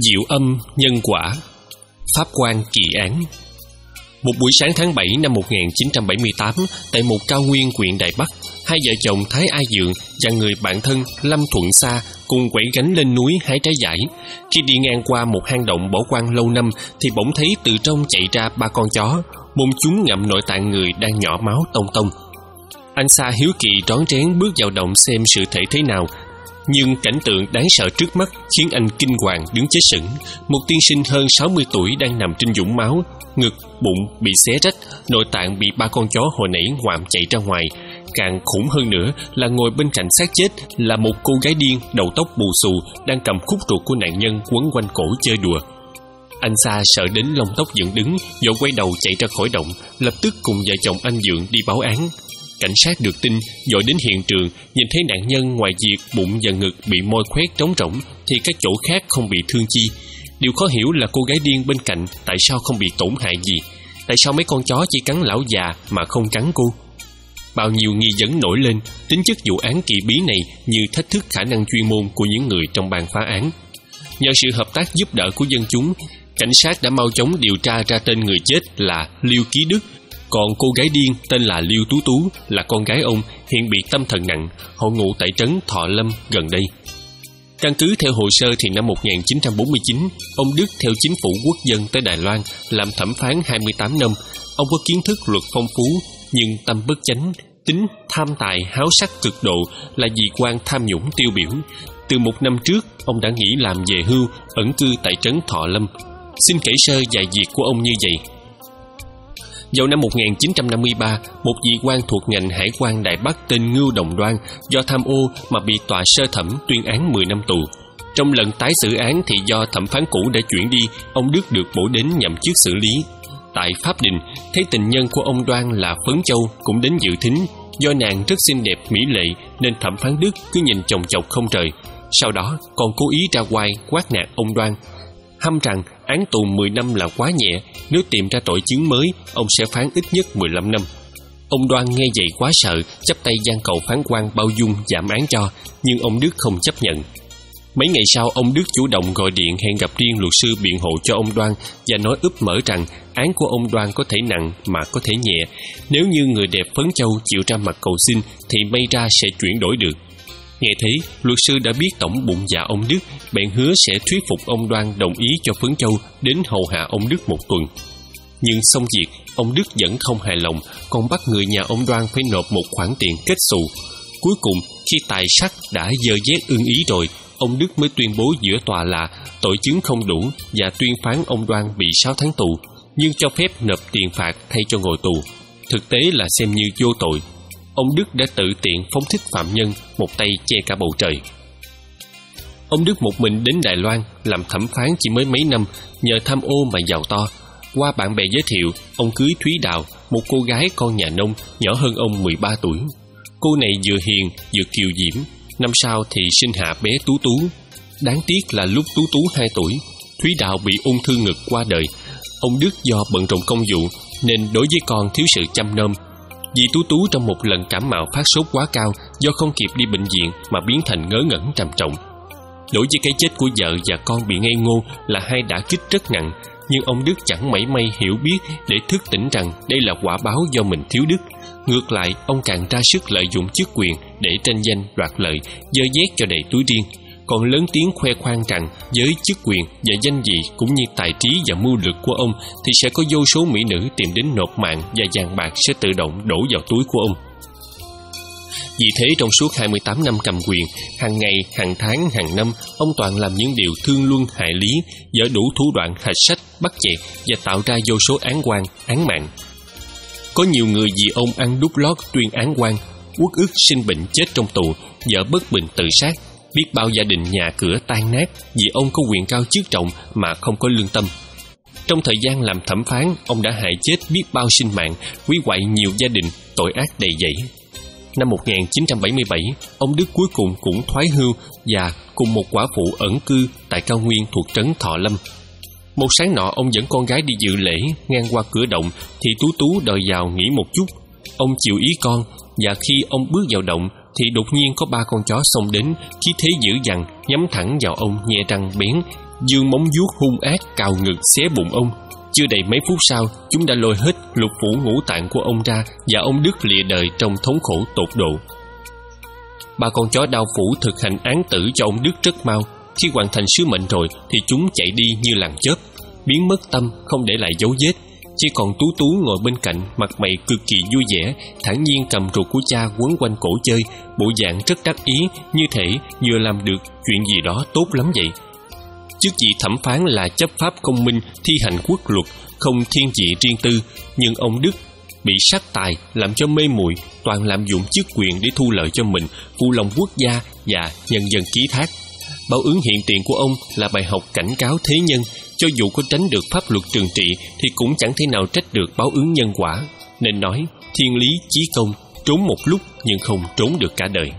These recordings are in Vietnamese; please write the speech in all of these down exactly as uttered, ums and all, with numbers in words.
Diệu âm nhân quả, pháp quan kỳ án. Một buổi sáng tháng bảy năm một nghìn chín trăm bảy mươi tám, tại một cao nguyên huyện Đài Bắc, hai vợ chồng Thái A Dượng và người bạn thân Lâm Thuận Sa cùng quẩy gánh lên núi hái trái dại. Khi đi ngang qua một hang động bỏ hoang lâu năm, thì bỗng thấy từ trong chạy ra ba con chó, mồm chúng ngậm nội tạng người đang nhỏ máu tông tông. Anh Sa hiếu kỳ rón rén bước vào động xem sự thể thế nào, nhưng cảnh tượng đáng sợ trước mắt khiến anh kinh hoàng đứng chết sững. Một tiên sinh hơn sáu mươi tuổi đang nằm trên vũng máu, ngực, bụng bị xé rách, nội tạng bị ba con chó hồi nãy ngoạm chạy ra ngoài. Càng khủng hơn nữa là ngồi bên cạnh xác chết là một cô gái điên đầu tóc bù xù đang cầm khúc ruột của nạn nhân quấn quanh cổ chơi đùa. Anh Sa sợ đến lông tóc dựng đứng, vội quay đầu chạy ra khỏi động, lập tức cùng vợ chồng anh Dượng đi báo án. Cảnh sát được tin vội đến hiện trường, nhìn thấy nạn nhân ngoài việc bụng và ngực bị moi khoét trống rỗng thì các chỗ khác không bị thương chi. Điều khó hiểu là cô gái điên bên cạnh tại sao không bị tổn hại gì? Tại sao mấy con chó chỉ cắn lão già mà không cắn cô? Bao nhiêu nghi vấn nổi lên, tính chất vụ án kỳ bí này như thách thức khả năng chuyên môn của những người trong ban phá án. Nhờ sự hợp tác giúp đỡ của dân chúng, cảnh sát đã mau chóng điều tra ra tên người chết là Liêu Ký Đức. Còn cô gái điên tên là Liêu Tú Tú là con gái ông, hiện bị tâm thần nặng, họ ngụ tại trấn Thọ Lâm gần đây. Căn cứ theo hồ sơ thì năm một nghìn chín trăm bốn mươi chín, ông Đức theo chính phủ quốc dân tới Đài Loan làm thẩm phán hai mươi tám năm. Ông có kiến thức luật phong phú, nhưng tâm bất chánh, tính tham tài háo sắc cực độ, là vì quan tham nhũng tiêu biểu. Từ một năm trước, ông đã nghỉ làm về hưu, ẩn cư tại trấn Thọ Lâm. Xin kể sơ vài việc của ông như vậy. Vào năm một nghìn chín trăm năm mươi ba, một vị quan thuộc ngành hải quan Đài Bắc tên Ngưu Đồng Đoan do tham ô mà bị tòa sơ thẩm tuyên án mười năm tù. Trong lần tái xử án thì do thẩm phán cũ đã chuyển đi, ông Đức được bổ đến nhậm chức xử lý. Tại Pháp Đình, thấy tình nhân của ông Đoan là Phấn Châu cũng đến dự thính. Do nàng rất xinh đẹp mỹ lệ nên thẩm phán Đức cứ nhìn chòng chọc không rời. Sau đó còn cố ý ra oai quát nạt ông Đoan, hăm rằng án tù mười năm là quá nhẹ, nếu tìm ra tội chứng mới, ông sẽ phán ít nhất mười lăm năm. Ông Đoan nghe vậy quá sợ, chắp tay van cầu phán quan bao dung giảm án cho, nhưng ông Đức không chấp nhận. Mấy ngày sau, ông Đức chủ động gọi điện hẹn gặp riêng luật sư biện hộ cho ông Đoan và nói úp mở rằng án của ông Đoan có thể nặng mà có thể nhẹ. Nếu như người đẹp Phấn Châu chịu ra mặt cầu xin thì may ra sẽ chuyển đổi được. Nghe thế, luật sư đã biết tổng bụng dạ ông Đức, bèn hứa sẽ thuyết phục ông Đoan đồng ý cho Phấn Châu đến hầu hạ ông Đức một tuần. Nhưng xong việc, ông Đức vẫn không hài lòng, còn bắt người nhà ông Đoan phải nộp một khoản tiền kết xù. Cuối cùng, khi tài sắc đã dơ dét ưng ý rồi, ông Đức mới tuyên bố giữa tòa là tội chứng không đủ và tuyên phán ông Đoan bị sáu tháng tù, nhưng cho phép nộp tiền phạt thay cho ngồi tù. Thực tế là xem như vô tội. Ông Đức đã tự tiện phóng thích phạm nhân, một tay che cả bầu trời. Ông Đức một mình đến Đài Loan làm thẩm phán chỉ mới mấy năm, nhờ tham ô mà giàu to. Qua bạn bè giới thiệu, ông cưới Thúy Đào, một cô gái con nhà nông nhỏ hơn ông mười ba tuổi. Cô này vừa hiền vừa kiều diễm, năm sau thì sinh hạ bé Tú Tú. Đáng tiếc là lúc Tú Tú hai tuổi, Thúy Đào bị ung thư ngực qua đời. Ông Đức do bận rộn công vụ nên đối với con thiếu sự chăm nom. Vì Tú Tú trong một lần cảm mạo phát sốt quá cao, do không kịp đi bệnh viện mà biến thành ngớ ngẩn trầm trọng. Đối với cái chết của vợ và con bị ngây ngô là hai đả kích rất nặng, nhưng ông Đức chẳng mảy may hiểu biết để thức tỉnh rằng đây là quả báo do mình thiếu đức. Ngược lại, ông càng ra sức lợi dụng chức quyền để tranh danh đoạt lợi, dơ dét cho đầy túi riêng, còn lớn tiếng khoe khoang rằng với chức quyền và danh vị cũng như tài trí và mưu lược của ông thì sẽ có vô số mỹ nữ tìm đến nộp mạng và vàng bạc sẽ tự động đổ vào túi của ông. Vì thế trong suốt hai mươi tám năm cầm quyền, hàng ngày, hàng tháng, hàng năm, ông toàn làm những điều thương luân hại lý, dở đủ thủ đoạn hạch sách, bắt chẹt và tạo ra vô số án oan, án mạng. Có nhiều người vì ông ăn đút lót tuyên án oan, uất ức sinh bệnh chết trong tù, vợ bất bình tự sát, biết bao gia đình nhà cửa tan nát vì ông có quyền cao chức trọng mà không có lương tâm. Trong thời gian làm thẩm phán, ông đã hại chết biết bao sinh mạng, hủy hoại nhiều gia đình, tội ác đầy dẫy. Năm một nghìn chín trăm bảy mươi bảy, ông Đức cuối cùng cũng thoái hưu và cùng một quả phụ ẩn cư tại cao nguyên thuộc trấn Thọ Lâm. Một sáng nọ, ông dẫn con gái đi dự lễ, ngang qua cửa động thì Tú Tú đòi vào nghỉ một chút. Ông chịu ý con, và khi ông bước vào động thì đột nhiên có ba con chó xông đến, khí thế dữ dằn, nhắm thẳng vào ông nhe răng bén, giương móng vuốt hung ác cào ngực xé bụng ông. Chưa đầy mấy phút sau, chúng đã lôi hết lục phủ ngũ tạng của ông ra, và ông Đức lìa đời trong thống khổ tột độ. Ba con chó đao phủ thực hành án tử cho ông Đức rất mau. Khi hoàn thành sứ mệnh rồi thì chúng chạy đi như làn chớp, biến mất tâm, không để lại dấu vết. Chỉ còn Tú Tú ngồi bên cạnh, mặt mày cực kỳ vui vẻ, thản nhiên cầm ruột của cha quấn quanh cổ chơi, bộ dạng rất đắc ý, như thể vừa làm được chuyện gì đó tốt lắm vậy. Chức vị thẩm phán là chấp pháp công minh, thi hành quốc luật, không thiên vị riêng tư, nhưng ông Đức bị sắc tài làm cho mê muội, toàn lạm dụng chức quyền để thu lợi cho mình, phụ lòng quốc gia và nhân dân ký thác. Báo ứng hiện tiền của ông là bài học cảnh cáo thế nhân, cho dù có tránh được pháp luật trừng trị thì cũng chẳng thể nào trách được báo ứng nhân quả. Nên nói thiên lý chí công, trốn một lúc nhưng không trốn được cả đời.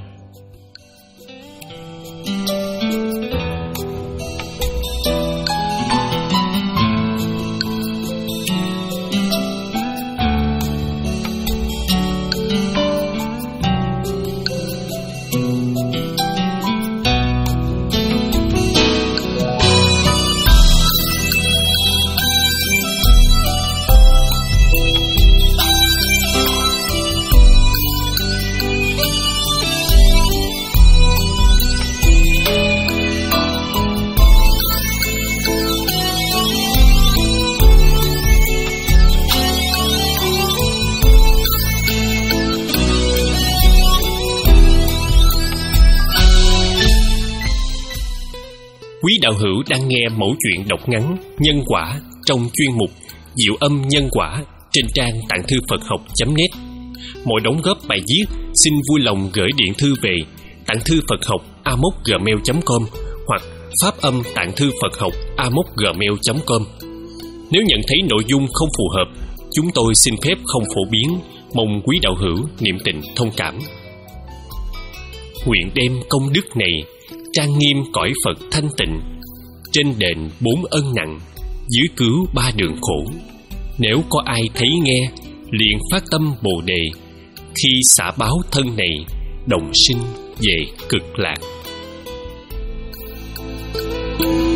Quý đạo hữu đang nghe mẫu chuyện đọc ngắn Nhân Quả trong chuyên mục Diệu Âm Nhân Quả trên trang tạng thư Phật học chấm net. Mọi đóng góp bài viết xin vui lòng gửi điện thư về tạng thư Phật học a m o c gmail chấm com hoặc pháp âm tạng thư Phật học a m o c gmail chấm com. Nếu nhận thấy nội dung không phù hợp, chúng tôi xin phép không phổ biến, mong quý đạo hữu niệm tình thông cảm. Nguyện đem công đức này trang nghiêm cõi Phật thanh tịnh, trên đền bốn ân nặng, dưới cứu ba đường khổ. Nếu có ai thấy nghe, liền phát tâm Bồ đề, khi xả báo thân này, đồng sinh về cực lạc.